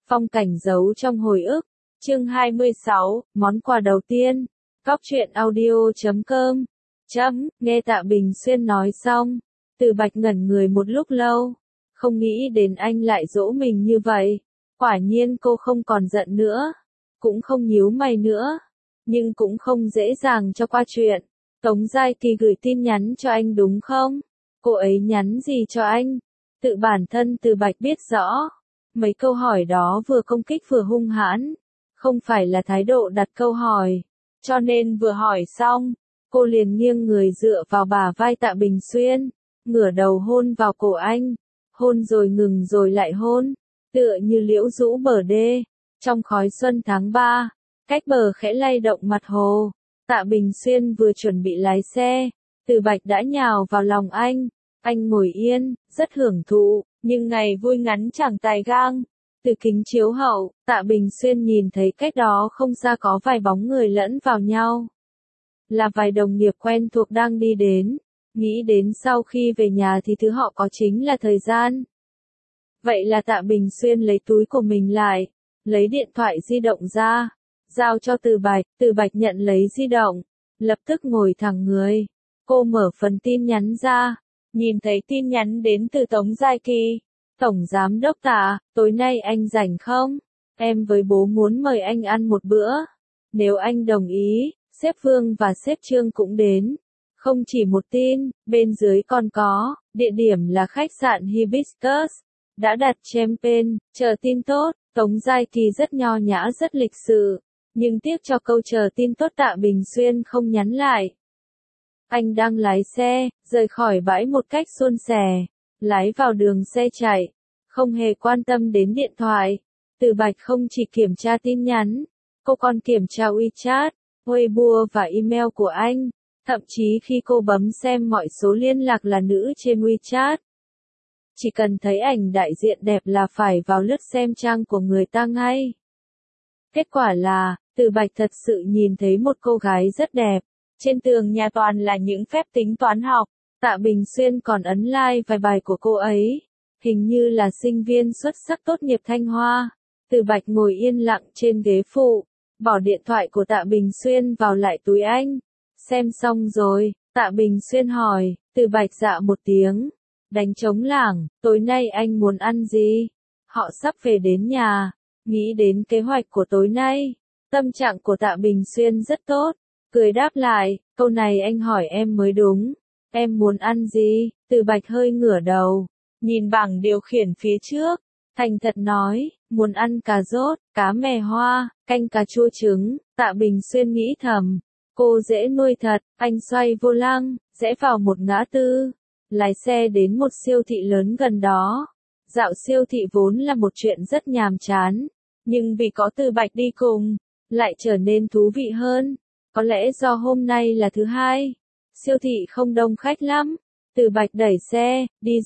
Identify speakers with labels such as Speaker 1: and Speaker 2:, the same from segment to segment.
Speaker 1: Phong cảnh giấu trong hồi ức. Chương 26, món quà đầu tiên. Góc truyện audio.com. Nghe Tạ Bình Xuyên nói xong, Từ Bạch ngẩn người một lúc lâu, không nghĩ đến anh lại dỗ mình như vậy. Quả nhiên cô không còn giận nữa, cũng không nhíu mày nữa, nhưng cũng không dễ dàng cho qua chuyện. Tống Giai Kỳ gửi tin nhắn cho anh đúng không? Cô ấy nhắn gì cho anh? Tự bản thân Từ Bạch biết rõ. Mấy câu hỏi đó vừa công kích vừa hung hãn, không phải là thái độ đặt câu hỏi. Cho nên vừa hỏi xong, cô liền nghiêng người dựa vào bả vai Tạ Bình Xuyên, ngửa đầu hôn vào cổ anh, hôn rồi ngừng rồi lại hôn, tựa như liễu rũ bờ đê, trong khói xuân tháng 3, cách bờ khẽ lay động mặt hồ. Tạ Bình Xuyên vừa chuẩn bị lái xe, Từ Bạch đã nhào vào lòng anh ngồi yên, rất hưởng thụ, nhưng ngày vui ngắn chẳng tài gang. Từ kính chiếu hậu, Tạ Bình Xuyên nhìn thấy cách đó không xa có vài bóng người lẫn vào nhau. Là vài đồng nghiệp quen thuộc đang đi đến, nghĩ đến sau khi về nhà thì thứ họ có chính là thời gian. Vậy là Tạ Bình Xuyên lấy túi của mình lại, lấy điện thoại di động ra, giao cho Từ Bạch nhận lấy di động, lập tức ngồi thẳng người. Cô mở phần tin nhắn ra, nhìn thấy tin nhắn đến từ Tống Giai Kỳ. Tổng Giám đốc Tạ, tối nay anh rảnh không? Em với bố muốn mời anh ăn một bữa. Nếu anh đồng ý, sếp Vương và sếp Trương cũng đến. Không chỉ một tin, bên dưới còn có, địa điểm là khách sạn Hibiscus. Đã đặt champagne, chờ tin tốt. Tống Giai Kỳ rất nho nhã rất lịch sự, nhưng tiếc cho câu chờ tin tốt Tạ Bình Xuyên không nhắn lại. Anh đang lái xe, rời khỏi bãi một cách suôn sẻ, lái vào đường xe chạy, không hề quan tâm đến điện thoại. Từ Bạch không chỉ kiểm tra tin nhắn, cô còn kiểm tra WeChat, Weibo và email của anh, thậm chí khi cô bấm xem mọi số liên lạc là nữ trên WeChat. Chỉ cần thấy ảnh đại diện đẹp là phải vào lướt xem trang của người ta ngay. Kết quả là, Từ Bạch thật sự nhìn thấy một cô gái rất đẹp. Trên tường nhà toàn là những phép tính toán học. Tạ Bình Xuyên còn ấn like vài bài của cô ấy. Hình như là sinh viên xuất sắc tốt nghiệp Thanh Hoa. Từ Bạch ngồi yên lặng trên ghế phụ, bỏ điện thoại của Tạ Bình Xuyên vào lại túi anh. Xem xong rồi, Tạ Bình Xuyên hỏi, Từ Bạch dạ một tiếng. Đánh trống lảng, tối nay anh muốn ăn gì? Họ sắp về đến nhà, nghĩ đến kế hoạch của tối nay. Tâm trạng của Tạ Bình Xuyên rất tốt, cười đáp lại, câu này anh hỏi em mới đúng. Em muốn ăn gì? Từ Bạch hơi ngửa đầu, nhìn bảng điều khiển phía trước, thành thật nói, muốn ăn cà rốt, cá mè hoa, canh cà chua trứng. Tạ Bình Xuyên nghĩ thầm, cô dễ nuôi thật. Anh xoay vô lăng, rẽ vào một ngã tư, lái xe đến một siêu thị lớn gần đó. Dạo siêu thị vốn là một chuyện rất nhàm chán, nhưng vì có Từ Bạch đi cùng, lại trở nên thú vị hơn. Có lẽ do hôm nay là thứ hai, siêu thị không đông khách lắm. Từ Bạch đẩy xe, đi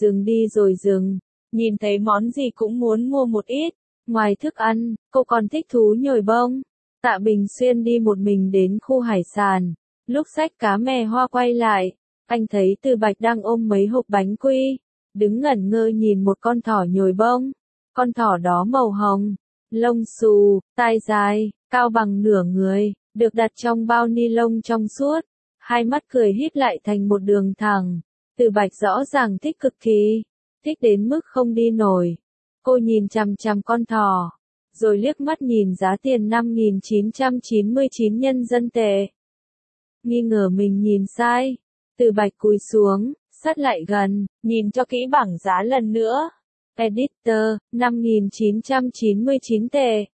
Speaker 1: rồi dừng, nhìn thấy món gì cũng muốn mua một ít. Ngoài thức ăn, cô còn thích thú nhồi bông. Tạ Bình Xuyên đi một mình đến khu hải sản, lúc xách cá mè hoa quay lại, anh thấy Từ Bạch đang ôm mấy hộp bánh quy, đứng ngẩn ngơ nhìn một con thỏ nhồi bông. Con thỏ đó màu hồng, lông xù, tai dài, cao bằng nửa người, được đặt trong bao ni lông trong suốt, hai mắt cười híp lại thành một đường thẳng. Từ Bạch rõ ràng thích cực kỳ, thích đến mức không đi nổi. Cô nhìn chằm chằm con thỏ, rồi liếc mắt nhìn giá tiền 5.999 nhân dân tệ. Nghi ngờ mình nhìn sai, Từ Bạch cúi xuống, sát lại gần, nhìn cho kỹ bảng giá lần nữa. Editor, 5.999 tệ.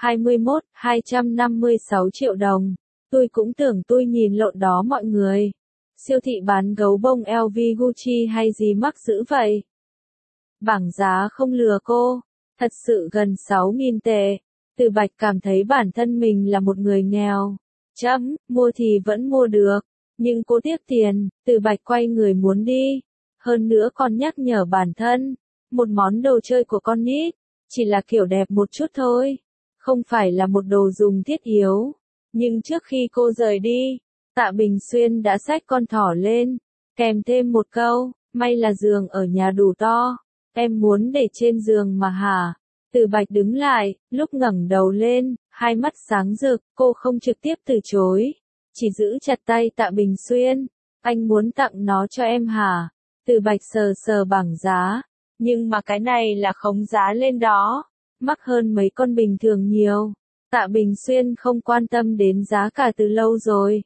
Speaker 1: 256 triệu đồng. Tôi cũng tưởng tôi nhìn lộn đó mọi người. Siêu thị bán gấu bông LV Gucci hay gì mắc dữ vậy? Bảng giá không lừa cô, thật sự gần 6.000 tệ. Từ Bạch cảm thấy bản thân mình là một người nghèo. Mua thì vẫn mua được, nhưng cô tiếc tiền. Từ Bạch quay người muốn đi. Hơn nữa còn nhắc nhở bản thân, một món đồ chơi của con nít, chỉ là kiểu đẹp một chút thôi, không phải là một đồ dùng thiết yếu. Nhưng trước khi cô rời đi, Tạ Bình Xuyên đã xách con thỏ lên, kèm thêm một câu, may là giường ở nhà đủ to, em muốn để trên giường mà hả? Từ Bạch đứng lại, lúc ngẩng đầu lên, hai mắt sáng rực, cô không trực tiếp từ chối, chỉ giữ chặt tay Tạ Bình Xuyên. Anh muốn tặng nó cho em hả? Từ Bạch sờ sờ bảng giá, nhưng mà cái này là khống giá lên đó, mắc hơn mấy con bình thường nhiều. Tạ Bình Xuyên không quan tâm đến giá cả từ lâu rồi.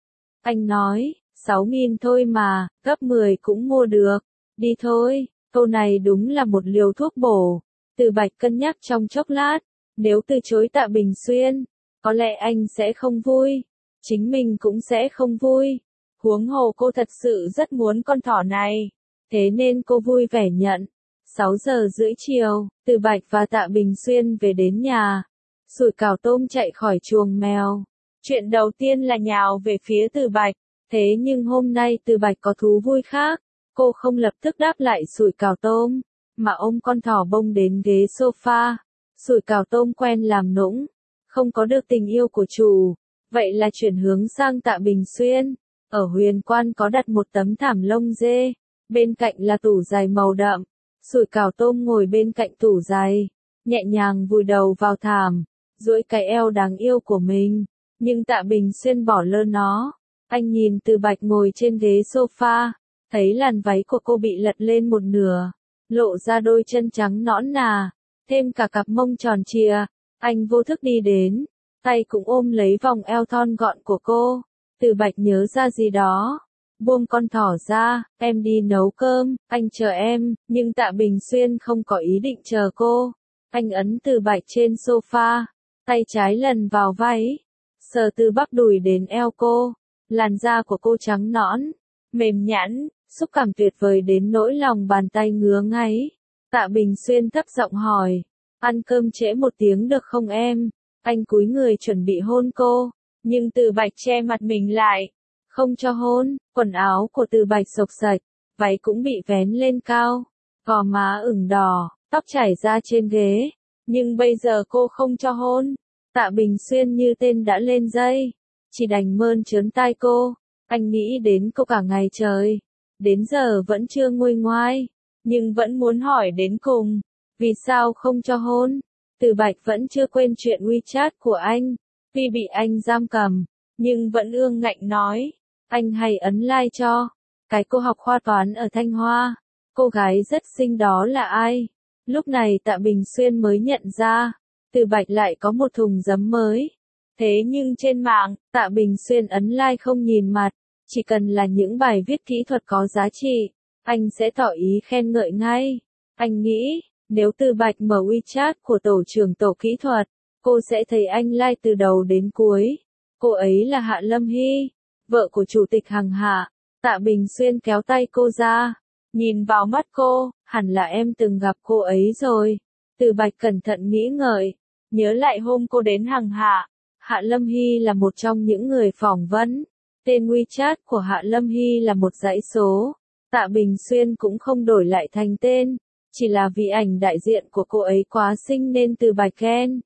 Speaker 1: Anh nói, 6.000 thôi mà, gấp 10 cũng mua được. Đi thôi, câu này đúng là một liều thuốc bổ. Từ Bạch cân nhắc trong chốc lát, nếu từ chối Tạ Bình Xuyên, có lẽ anh sẽ không vui, chính mình cũng sẽ không vui. Huống hồ cô thật sự rất muốn con thỏ này, thế nên cô vui vẻ nhận. 6 giờ rưỡi chiều, Từ Bạch và Tạ Bình Xuyên về đến nhà. Sủi cảo tôm chạy khỏi chuồng mèo. Chuyện đầu tiên là nhào về phía Từ Bạch, thế nhưng hôm nay Từ Bạch có thú vui khác. Cô không lập tức đáp lại sủi cảo tôm, mà ôm con thỏ bông đến ghế sofa. Sủi cảo tôm quen làm nũng, không có được tình yêu của chủ, vậy là chuyển hướng sang Tạ Bình Xuyên. Ở Huyền Quan có đặt một tấm thảm lông dê, bên cạnh là tủ giày màu đậm. Sủi cảo tôm ngồi bên cạnh tủ giày, nhẹ nhàng vùi đầu vào thảm, duỗi cái eo đáng yêu của mình, nhưng Tạ Bình Xuyên bỏ lơ nó. Anh nhìn Từ Bạch ngồi trên ghế sofa, thấy làn váy của cô bị lật lên một nửa, lộ ra đôi chân trắng nõn nà, thêm cả cặp mông tròn trịa. Anh vô thức đi đến, tay cũng ôm lấy vòng eo thon gọn của cô. Từ Bạch nhớ ra gì đó, buông con thỏ ra, em đi nấu cơm, anh chờ em, nhưng Tạ Bình Xuyên không có ý định chờ cô. Anh ấn Từ Bạch trên sofa, tay trái lần vào váy, sờ từ bắp đùi đến eo cô, làn da của cô trắng nõn, mềm nhẵn, xúc cảm tuyệt vời đến nỗi lòng bàn tay ngứa ngáy. Tạ Bình Xuyên thấp giọng hỏi, ăn cơm trễ một tiếng được không em? Anh cúi người chuẩn bị hôn cô, nhưng Từ Bạch che mặt mình lại, không cho hôn. Quần áo của Từ Bạch xộc xạch, váy cũng bị vén lên cao, gò má ửng đỏ, tóc chảy ra trên ghế, nhưng bây giờ cô không cho hôn. Tạ Bình Xuyên như tên đã lên dây, chỉ đành mơn trớn tai cô. Anh nghĩ đến cô cả ngày trời, đến giờ vẫn chưa nguôi ngoai, nhưng vẫn muốn hỏi đến cùng, vì sao không cho hôn? Từ Bạch vẫn chưa quên chuyện WeChat của anh, tuy bị anh giam cầm, nhưng vẫn ương ngạnh nói, anh hay ấn like cho cái cô học khoa toán ở Thanh Hoa, cô gái rất xinh đó là ai? Lúc này Tạ Bình Xuyên mới nhận ra, Từ Bạch lại có một thùng giấm mới. Thế nhưng trên mạng, Tạ Bình Xuyên ấn like không nhìn mặt, chỉ cần là những bài viết kỹ thuật có giá trị, anh sẽ tỏ ý khen ngợi ngay. Anh nghĩ, nếu Từ Bạch mở WeChat của tổ trưởng tổ kỹ thuật, cô sẽ thấy anh like từ đầu đến cuối. Cô ấy là Hạ Lâm Hy, vợ của chủ tịch Hằng Hạ. Tạ Bình Xuyên kéo tay cô ra, nhìn vào mắt cô, hẳn là em từng gặp cô ấy rồi. Từ Bạch cẩn thận nghĩ ngợi, nhớ lại hôm cô đến Hằng Hạ, Hạ Lâm Hy là một trong những người phỏng vấn. Tên WeChat của Hạ Lâm Hy là một dãy số. Tạ Bình Xuyên cũng không đổi lại thành tên, chỉ là vì ảnh đại diện của cô ấy quá xinh nên Từ Bạch khen.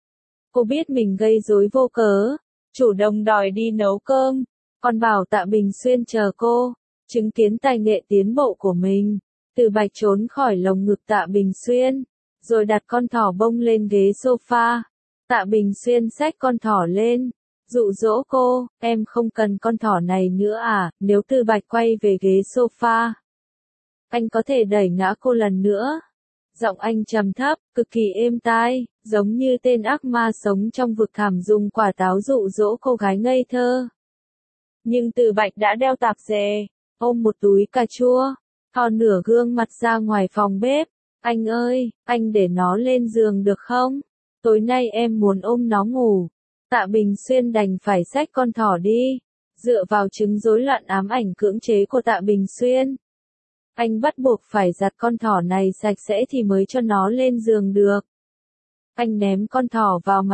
Speaker 1: Cô biết mình gây rối vô cớ, chủ động đòi đi nấu cơm, còn bảo Tạ Bình Xuyên chờ cô, chứng kiến tài nghệ tiến bộ của mình. Từ Bạch trốn khỏi lồng ngực Tạ Bình Xuyên, rồi đặt con thỏ bông lên ghế sofa. Tạ Bình Xuyên xách con thỏ lên, dụ dỗ cô, em không cần con thỏ này nữa à? Nếu Từ Bạch quay về ghế sofa, anh có thể đẩy ngã cô lần nữa. Giọng anh trầm thấp, cực kỳ êm tai, giống như tên ác ma sống trong vực thẳm dùng quả táo dụ dỗ cô gái ngây thơ. Nhưng Từ Bạch đã đeo tạp dề, ôm một túi cà chua, thò nửa gương mặt ra ngoài phòng bếp. Anh ơi, anh để nó lên giường được không? Tối nay em muốn ôm nó ngủ. Tạ Bình Xuyên đành phải xách con thỏ đi. Dựa vào chứng rối loạn ám ảnh cưỡng chế của Tạ Bình Xuyên, anh bắt buộc phải giặt con thỏ này sạch sẽ thì mới cho nó lên giường được. Anh ném con thỏ vào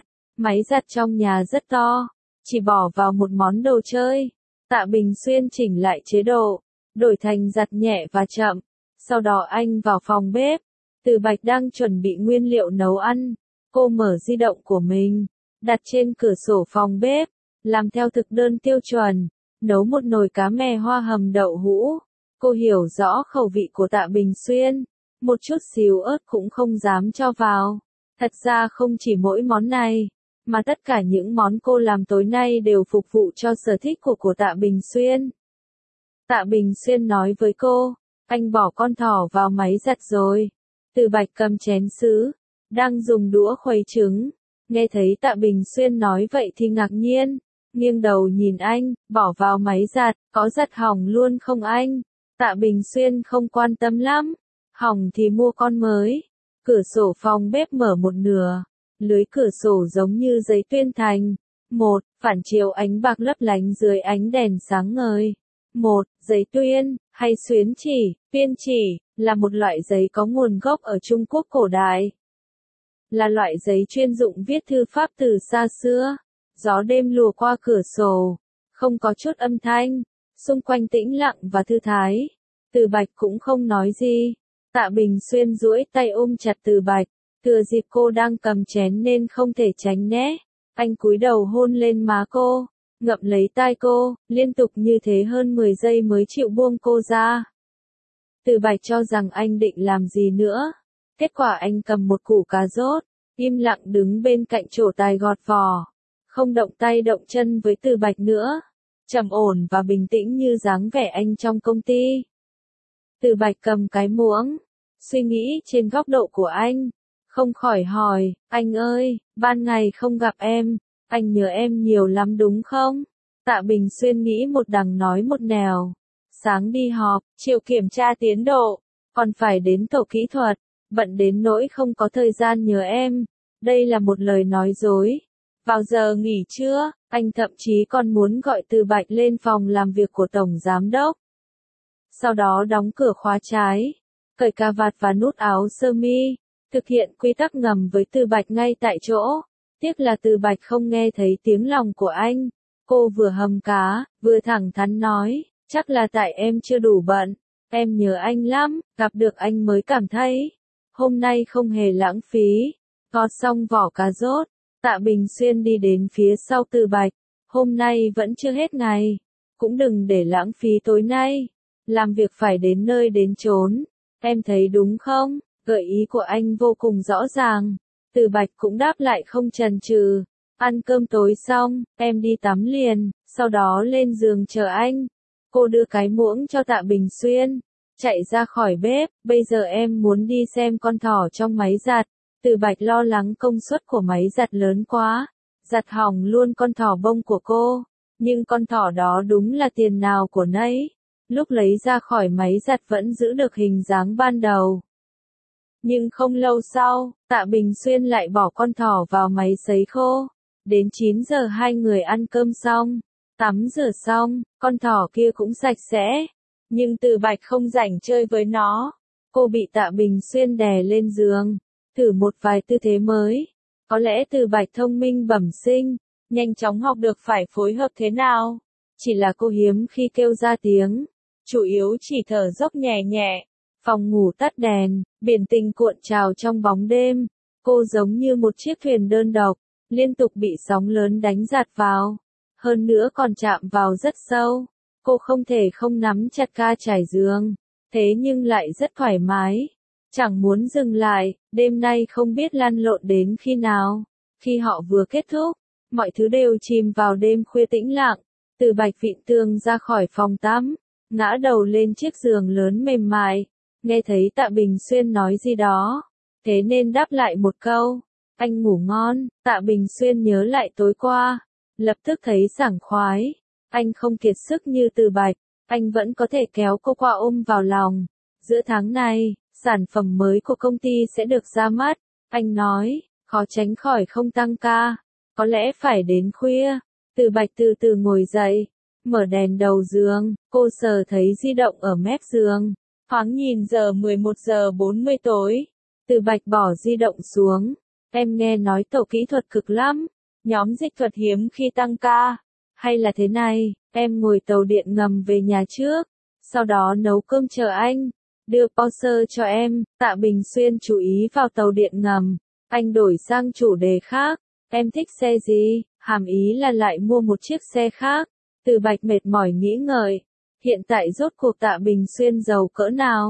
Speaker 1: máy giặt trong nhà rất to, chỉ bỏ vào một món đồ chơi. Tạ Bình Xuyên chỉnh lại chế độ, đổi thành giặt nhẹ và chậm. Sau đó anh vào phòng bếp. Từ Bạch đang chuẩn bị nguyên liệu nấu ăn. Cô mở di động của mình, đặt trên cửa sổ phòng bếp, làm theo thực đơn tiêu chuẩn, nấu một nồi cá mè hoa hầm đậu hũ. Cô hiểu rõ khẩu vị của Tạ Bình Xuyên, một chút xíu ớt cũng không dám cho vào. Thật ra không chỉ mỗi món này, mà tất cả những món cô làm tối nay đều phục vụ cho sở thích của Tạ Bình Xuyên. Tạ Bình Xuyên nói với cô, anh bỏ con thỏ vào máy giặt rồi. Từ Bạch cầm chén sứ, đang dùng đũa khuấy trứng. Nghe thấy Tạ Bình Xuyên nói vậy thì ngạc nhiên, nghiêng đầu nhìn anh, bỏ vào máy giặt, có giặt hỏng luôn không anh? Tạ Bình Xuyên không quan tâm lắm, hỏng thì mua con mới. Cửa sổ phòng bếp mở một nửa, lưới cửa sổ giống như giấy tuyên thành. Một, phản chiếu ánh bạc lấp lánh dưới ánh đèn sáng ngời. Một, giấy tuyên, hay xuyến chỉ, tuyên chỉ, là một loại giấy có nguồn gốc ở Trung Quốc cổ đại. Là loại giấy chuyên dụng viết thư pháp từ xa xưa. Gió đêm lùa qua cửa sổ, không có chút âm thanh, xung quanh tĩnh lặng và thư thái. Từ Bạch cũng không nói gì. Tạ Bình Xuyên duỗi tay ôm chặt Từ Bạch, thừa dịp cô đang cầm chén nên không thể tránh né. Anh cúi đầu hôn lên má cô, ngậm lấy tai cô, liên tục như thế hơn 10 giây mới chịu buông cô ra. Từ Bạch cho rằng anh định làm gì nữa. Kết quả anh cầm một củ cà rốt, im lặng đứng bên cạnh trổ tài gọt vỏ. Không động tay động chân với Từ Bạch nữa. Trầm ổn và bình tĩnh như dáng vẻ anh trong công ty. Từ Bạch cầm cái muỗng, suy nghĩ trên góc độ của anh. Không khỏi hỏi, anh ơi, ban ngày không gặp em, anh nhớ em nhiều lắm đúng không? Tạ Bình Xuyên nghĩ một đằng nói một nẻo. Sáng đi họp, chiều kiểm tra tiến độ, còn phải đến tổ kỹ thuật, bận đến nỗi không có thời gian nhớ em. Đây là một lời nói dối. Vào giờ nghỉ trưa, anh thậm chí còn muốn gọi Từ Bạch lên phòng làm việc của Tổng Giám Đốc. Sau đó đóng cửa khóa trái, cởi cà vạt và nút áo sơ mi, thực hiện quy tắc ngầm với Từ Bạch ngay tại chỗ. Tiếc là Từ Bạch không nghe thấy tiếng lòng của anh. Cô vừa hầm cá, vừa thẳng thắn nói, chắc là tại em chưa đủ bận. Em nhớ anh lắm, gặp được anh mới cảm thấy, hôm nay không hề lãng phí. Gọt xong vỏ cà rốt, Tạ Bình Xuyên đi đến phía sau Từ Bạch. Hôm nay vẫn chưa hết ngày, cũng đừng để lãng phí tối nay. Làm việc phải đến nơi đến chốn. Em thấy đúng không? Gợi ý của anh vô cùng rõ ràng. Từ Bạch cũng đáp lại không chần chừ. Ăn cơm tối xong, em đi tắm liền, sau đó lên giường chờ anh. Cô đưa cái muỗng cho Tạ Bình Xuyên, chạy ra khỏi bếp. Bây giờ em muốn đi xem con thỏ trong máy giặt. Từ Bạch lo lắng công suất của máy giặt lớn quá, giặt hỏng luôn con thỏ bông của cô. Nhưng con thỏ đó đúng là tiền nào của nấy. Lúc lấy ra khỏi máy giặt vẫn giữ được hình dáng ban đầu. Nhưng không lâu sau, Tạ Bình Xuyên lại bỏ con thỏ vào máy sấy khô. Đến 9 giờ hai người ăn cơm xong, tắm rửa xong, con thỏ kia cũng sạch sẽ. Nhưng Từ Bạch không rảnh chơi với nó. Cô bị Tạ Bình Xuyên đè lên giường, thử một vài tư thế mới. Có lẽ Từ Bạch thông minh bẩm sinh, nhanh chóng học được phải phối hợp thế nào. Chỉ là cô hiếm khi kêu ra tiếng, chủ yếu chỉ thở dốc nhẹ nhẹ. Phòng ngủ tắt đèn, biển tình cuộn trào trong bóng đêm. Cô giống như một chiếc thuyền đơn độc, liên tục bị sóng lớn đánh dạt vào. Hơn nữa còn chạm vào rất sâu. Cô không thể không nắm chặt ga trải giường. Thế nhưng lại rất thoải mái. Chẳng muốn dừng lại, đêm nay không biết lăn lộn đến khi nào. Khi họ vừa kết thúc, mọi thứ đều chìm vào đêm khuya tĩnh lặng. Từ Bạch vịn tường ra khỏi phòng tắm, ngã đầu lên chiếc giường lớn mềm mại. Nghe thấy Tạ Bình Xuyên nói gì đó, thế nên đáp lại một câu. Anh ngủ ngon. Tạ Bình Xuyên nhớ lại tối qua, lập tức thấy sảng khoái. Anh không kiệt sức như Từ Bạch, anh vẫn có thể kéo cô qua ôm vào lòng. Giữa tháng này, sản phẩm mới của công ty sẽ được ra mắt. Anh nói, khó tránh khỏi không tăng ca. Có lẽ phải đến khuya. Từ Bạch từ từ ngồi dậy, mở đèn đầu giường. Cô sờ thấy di động ở mép giường. Thoáng nhìn giờ 11 giờ 40 tối. Từ Bạch bỏ di động xuống. Em nghe nói tổ kỹ thuật cực lắm. Nhóm dịch thuật hiếm khi tăng ca. Hay là thế này, em ngồi tàu điện ngầm về nhà trước. Sau đó nấu cơm chờ anh. Đưa Porsche cho em. Tạ Bình Xuyên chú ý vào tàu điện ngầm. Anh đổi sang chủ đề khác. Em thích xe gì? Hàm ý là lại mua một chiếc xe khác. Từ Bạch mệt mỏi nghĩ ngợi. Hiện tại rốt cuộc Tạ Bình Xuyên giàu cỡ nào?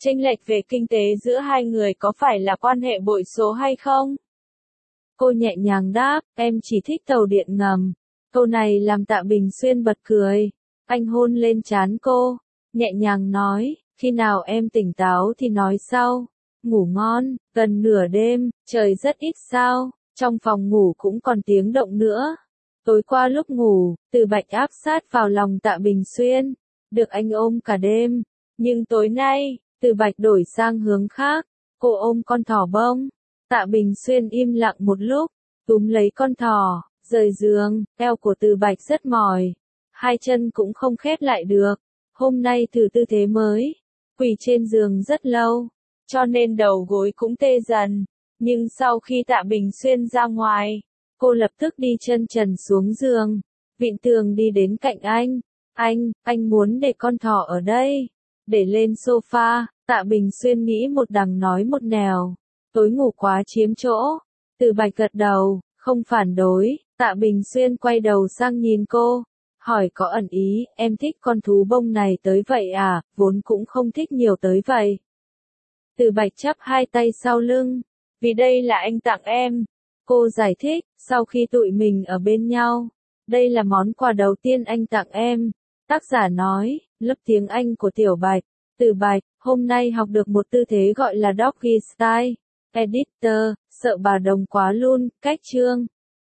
Speaker 1: Chênh lệch về kinh tế giữa hai người có phải là quan hệ bội số hay không? Cô nhẹ nhàng đáp, em chỉ thích tàu điện ngầm. Câu này làm Tạ Bình Xuyên bật cười. Anh hôn lên trán cô, nhẹ nhàng nói, khi nào em tỉnh táo thì nói sau. Ngủ ngon, gần nửa đêm, trời rất ít sao, trong phòng ngủ cũng còn tiếng động nữa. Tối qua lúc ngủ, Từ Bạch áp sát vào lòng Tạ Bình Xuyên, được anh ôm cả đêm. Nhưng tối nay, Từ Bạch đổi sang hướng khác, cô ôm con thỏ bông. Tạ Bình Xuyên im lặng một lúc, túm lấy con thỏ, rời giường, eo của Từ Bạch rất mỏi, hai chân cũng không khép lại được. Hôm nay thử tư thế mới, quỳ trên giường rất lâu, cho nên đầu gối cũng tê dần. Nhưng sau khi Tạ Bình Xuyên ra ngoài, cô lập tức đi chân trần xuống giường, vịn tường đi đến cạnh anh. Anh muốn để con thỏ ở đây, để lên sofa. Tạ Bình Xuyên nghĩ một đằng nói một nẻo, tối ngủ quá chiếm chỗ. Từ Bạch gật đầu, không phản đối. Tạ Bình Xuyên quay đầu sang nhìn cô, hỏi có ẩn ý, em thích con thú bông này tới vậy à, vốn cũng không thích nhiều tới vậy. Từ Bạch chắp hai tay sau lưng, vì đây là anh tặng em. Cô giải thích, sau khi tụi mình ở bên nhau, đây là món quà đầu tiên anh tặng em. Tác giả nói, lớp tiếng Anh của Tiểu Bạch. Từ Bạch, hôm nay học được một tư thế gọi là doggy style. Editor, sợ bà đồng quá luôn, cách chương.